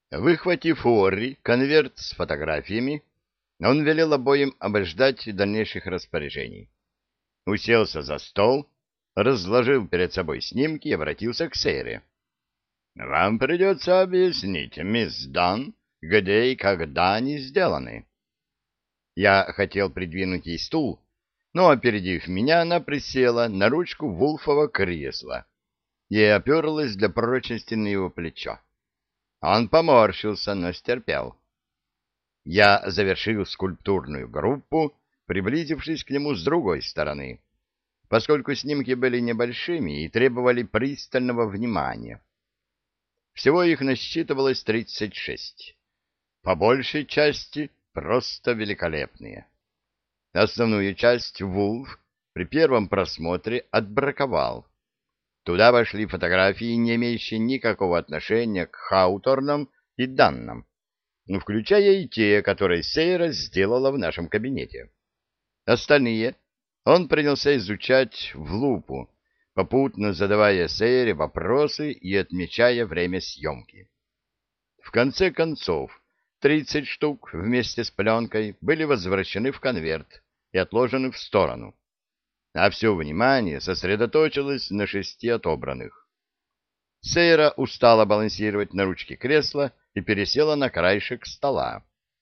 Выхватив у Орри конверт с фотографиями, он велел обоим обождать дальнейших распоряжений. Уселся за стол, разложил перед собой снимки и обратился к Сейре. «Вам придется объяснить, мисс Дан, где и когда они сделаны». Я хотел придвинуть ей стул, но, опередив меня, она присела на ручку Вулфова кресла и оперлась для прочности на его плечо. Он поморщился, но стерпел. Я завершил скульптурную группу, приблизившись к нему с другой стороны, поскольку снимки были небольшими и требовали пристального внимания. Всего их насчитывалось 36. По большей части просто великолепные. Основную часть Вулф при первом просмотре отбраковал. Туда вошли фотографии, не имеющие никакого отношения к Хауторнам и Даннам, включая и те, которые Сейра сделала в нашем кабинете. Остальные он принялся изучать в лупу, попутно задавая Сейре вопросы и отмечая время съемки. В конце концов, 30 штук вместе с пленкой были возвращены в конверт и отложены в сторону, а все внимание сосредоточилось на 6 отобранных. Сейра устала балансировать на ручке кресла и пересела на краешек стола.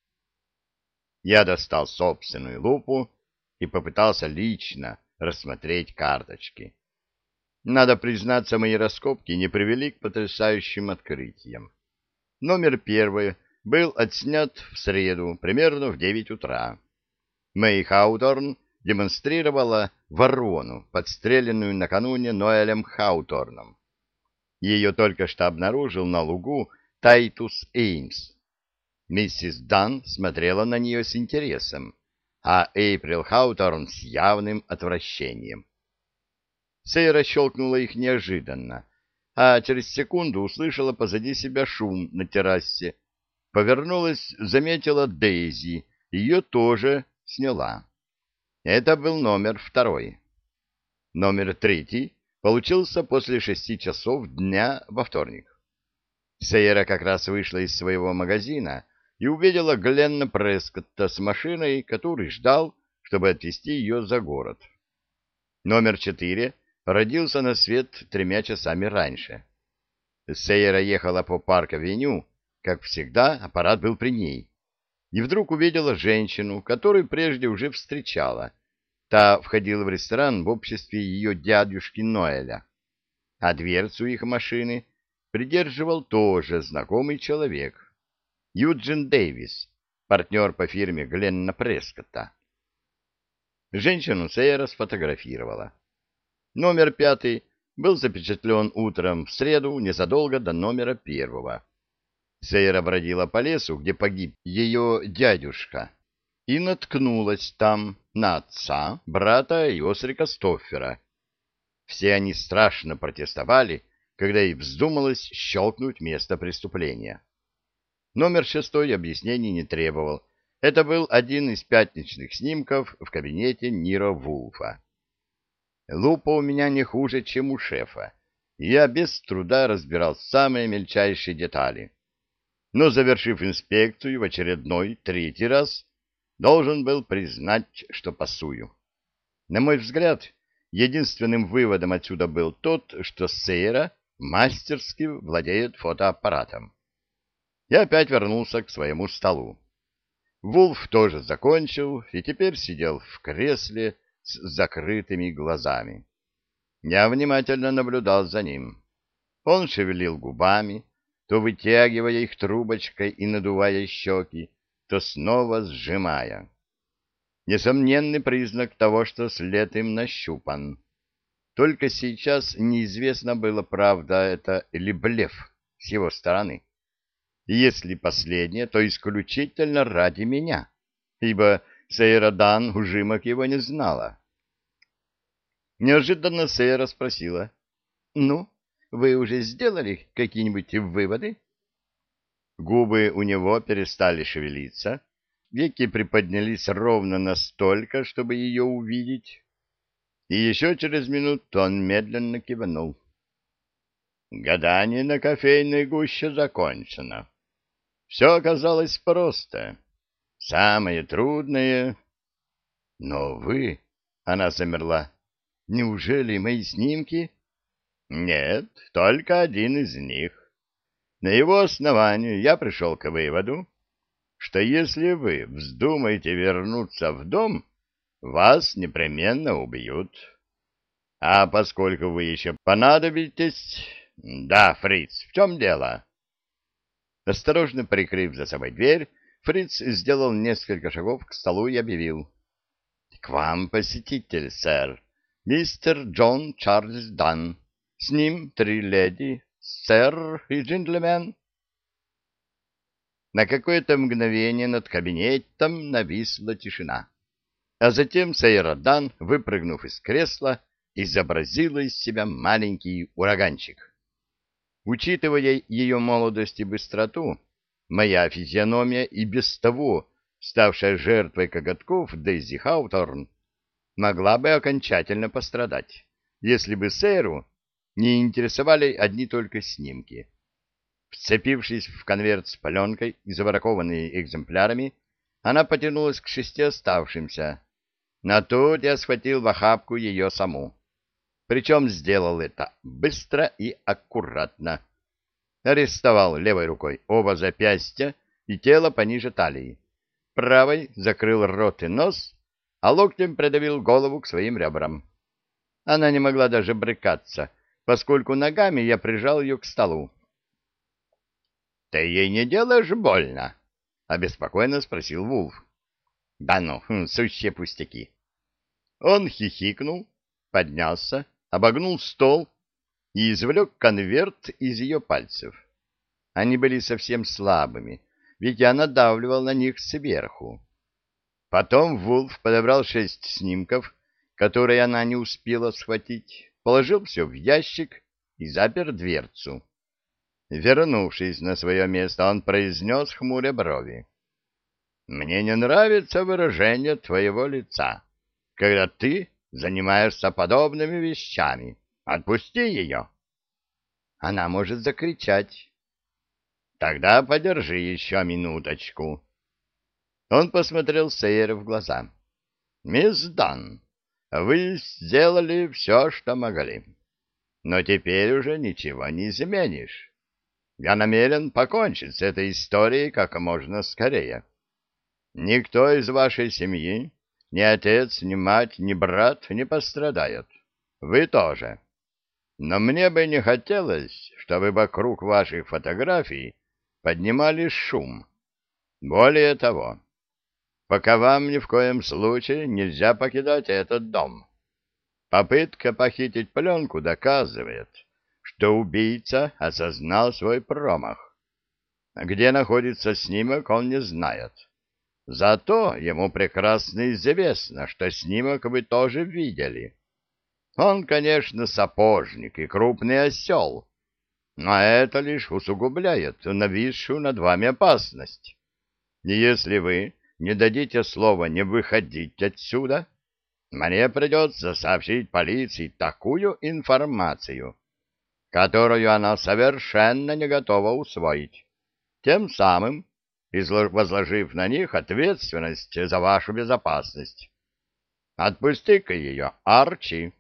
Я достал собственную лупу и попытался лично рассмотреть карточки. Надо признаться, мои раскопки не привели к потрясающим открытиям. Номер 1 был отснят в среду, примерно в 9 утра. Мэй Хауторн демонстрировала ворону, подстреленную накануне Ноэлем Хауторном. Ее только что обнаружил на лугу Тайтус Эймс. Миссис Дан смотрела на нее с интересом, а Эйприл Хауторн с явным отвращением. Сейра щелкнула их неожиданно, а через секунду услышала позади себя шум на террасе. Повернулась, заметила Дейзи, ее тоже сняла. Это был номер 2. Номер 3 получился после 6 часов дня во вторник. Сейра как раз вышла из своего магазина и увидела Гленна Прескотта с машиной, который ждал, чтобы отвезти ее за город. Номер 4 родился на свет 3 часами раньше. Сейра ехала по Парк-авеню, как всегда, аппарат был при ней, и вдруг увидела женщину, которую прежде уже встречала. Та входила в ресторан в обществе ее дядюшки Ноэля, а дверцу их машины придерживал тоже знакомый человек. Юджин Дэвис, партнер по фирме Гленна Прескотта. Женщину Сейра сфотографировала. Номер 5 был запечатлен утром в среду, незадолго до номера 1. Сейра бродила по лесу, где погиб ее дядюшка, и наткнулась там на отца, брата и Осрика Стоффера. Все они страшно протестовали, когда ей вздумалось щелкнуть место преступления. Номер 6 объяснений не требовал. Это был один из пятничных снимков в кабинете Ниро Вулфа. Лупа у меня не хуже, чем у шефа, и я без труда разбирал самые мельчайшие детали. Но, завершив инспекцию в очередной 3-й раз, должен был признать, что пасую. На мой взгляд, единственным выводом отсюда был тот, что Сейра мастерски владеет фотоаппаратом. Я опять вернулся к своему столу. Вулф тоже закончил и теперь сидел в кресле с закрытыми глазами. Я внимательно наблюдал за ним. Он шевелил губами, то вытягивая их трубочкой и надувая щеки, то снова сжимая. Несомненный признак того, что след им нащупан. Только сейчас неизвестно было, правда это или блеф с его стороны. И если последнее, то исключительно ради меня, ибо Сейра Дан ужимок его не знала. Неожиданно Сейра спросила: «Ну, вы уже сделали какие-нибудь выводы?» Губы у него перестали шевелиться, веки приподнялись ровно настолько, чтобы ее увидеть, и еще через минуту он медленно кивнул. «Гадание на кофейной гуще закончено. Все оказалось просто. Самое трудное... Но вы... Она замерла. Неужели мои снимки? Нет, только один из них. На его основании я пришел к выводу, что если вы вздумаете вернуться в дом, вас непременно убьют. А поскольку вы еще понадобитесь... Да, Фриц, в чем дело? Осторожно прикрыв за собой дверь, Фриц сделал несколько шагов к столу и объявил. — К вам посетитель, сэр. Мистер Джон Чарльз Дан. С ним 3 леди, сэр и джентльмен. На какое-то мгновение над кабинетом нависла тишина. А затем Сейра Дан, выпрыгнув из кресла, изобразила из себя маленький ураганчик. Учитывая ее молодость и быстроту, моя физиономия и без того, ставшая жертвой коготков Дейзи Хауторн, могла бы окончательно пострадать, если бы Сейру не интересовали одни только снимки. Вцепившись в конверт с пленкой и забракованными экземплярами, она потянулась к 6 оставшимся. Но тут я схватил в охапку ее саму. Причем сделал это быстро и аккуратно. Арестовал левой рукой оба запястья и тело пониже талии. Правой закрыл рот и нос, а локтем придавил голову к своим ребрам. Она не могла даже брыкаться, поскольку ногами я прижал ее к столу. — Ты ей не делаешь больно? — обеспокоенно спросил Вулф. — Да ну, сущие пустяки. Он хихикнул, поднялся, обогнул стол и извлек конверт из ее пальцев. Они были совсем слабыми, ведь я надавливал на них сверху. Потом Вулф подобрал 6 снимков, которые она не успела схватить, положил все в ящик и запер дверцу. Вернувшись на свое место, он произнес, хмуря брови: «Мне не нравится выражение твоего лица, когда ты занимаешься подобными вещами. Отпусти ее!» «Она может закричать». «Тогда подержи еще минуточку». Он посмотрел Сейере в глаза. «Мисс Дан, вы сделали все, что могли, но теперь уже ничего не изменишь. Я намерен покончить с этой историей как можно скорее. Никто из вашей семьи, ни отец, ни мать, ни брат не пострадает. Вы тоже. Но мне бы не хотелось, чтобы вокруг ваших фотографий поднимали шум. Более того, пока вам ни в коем случае нельзя покидать этот дом. Попытка похитить пленку доказывает, что убийца осознал свой промах. Где находится снимок, он не знает. Зато ему прекрасно известно, что снимок вы тоже видели. Он, конечно, сапожник и крупный осел, но это лишь усугубляет нависшую над вами опасность. И если вы не дадите слова не выходить отсюда, мне придется сообщить полиции такую информацию, которую она совершенно не готова усвоить, тем самым возложив на них ответственность за вашу безопасность. Отпусти-ка ее, Арчи.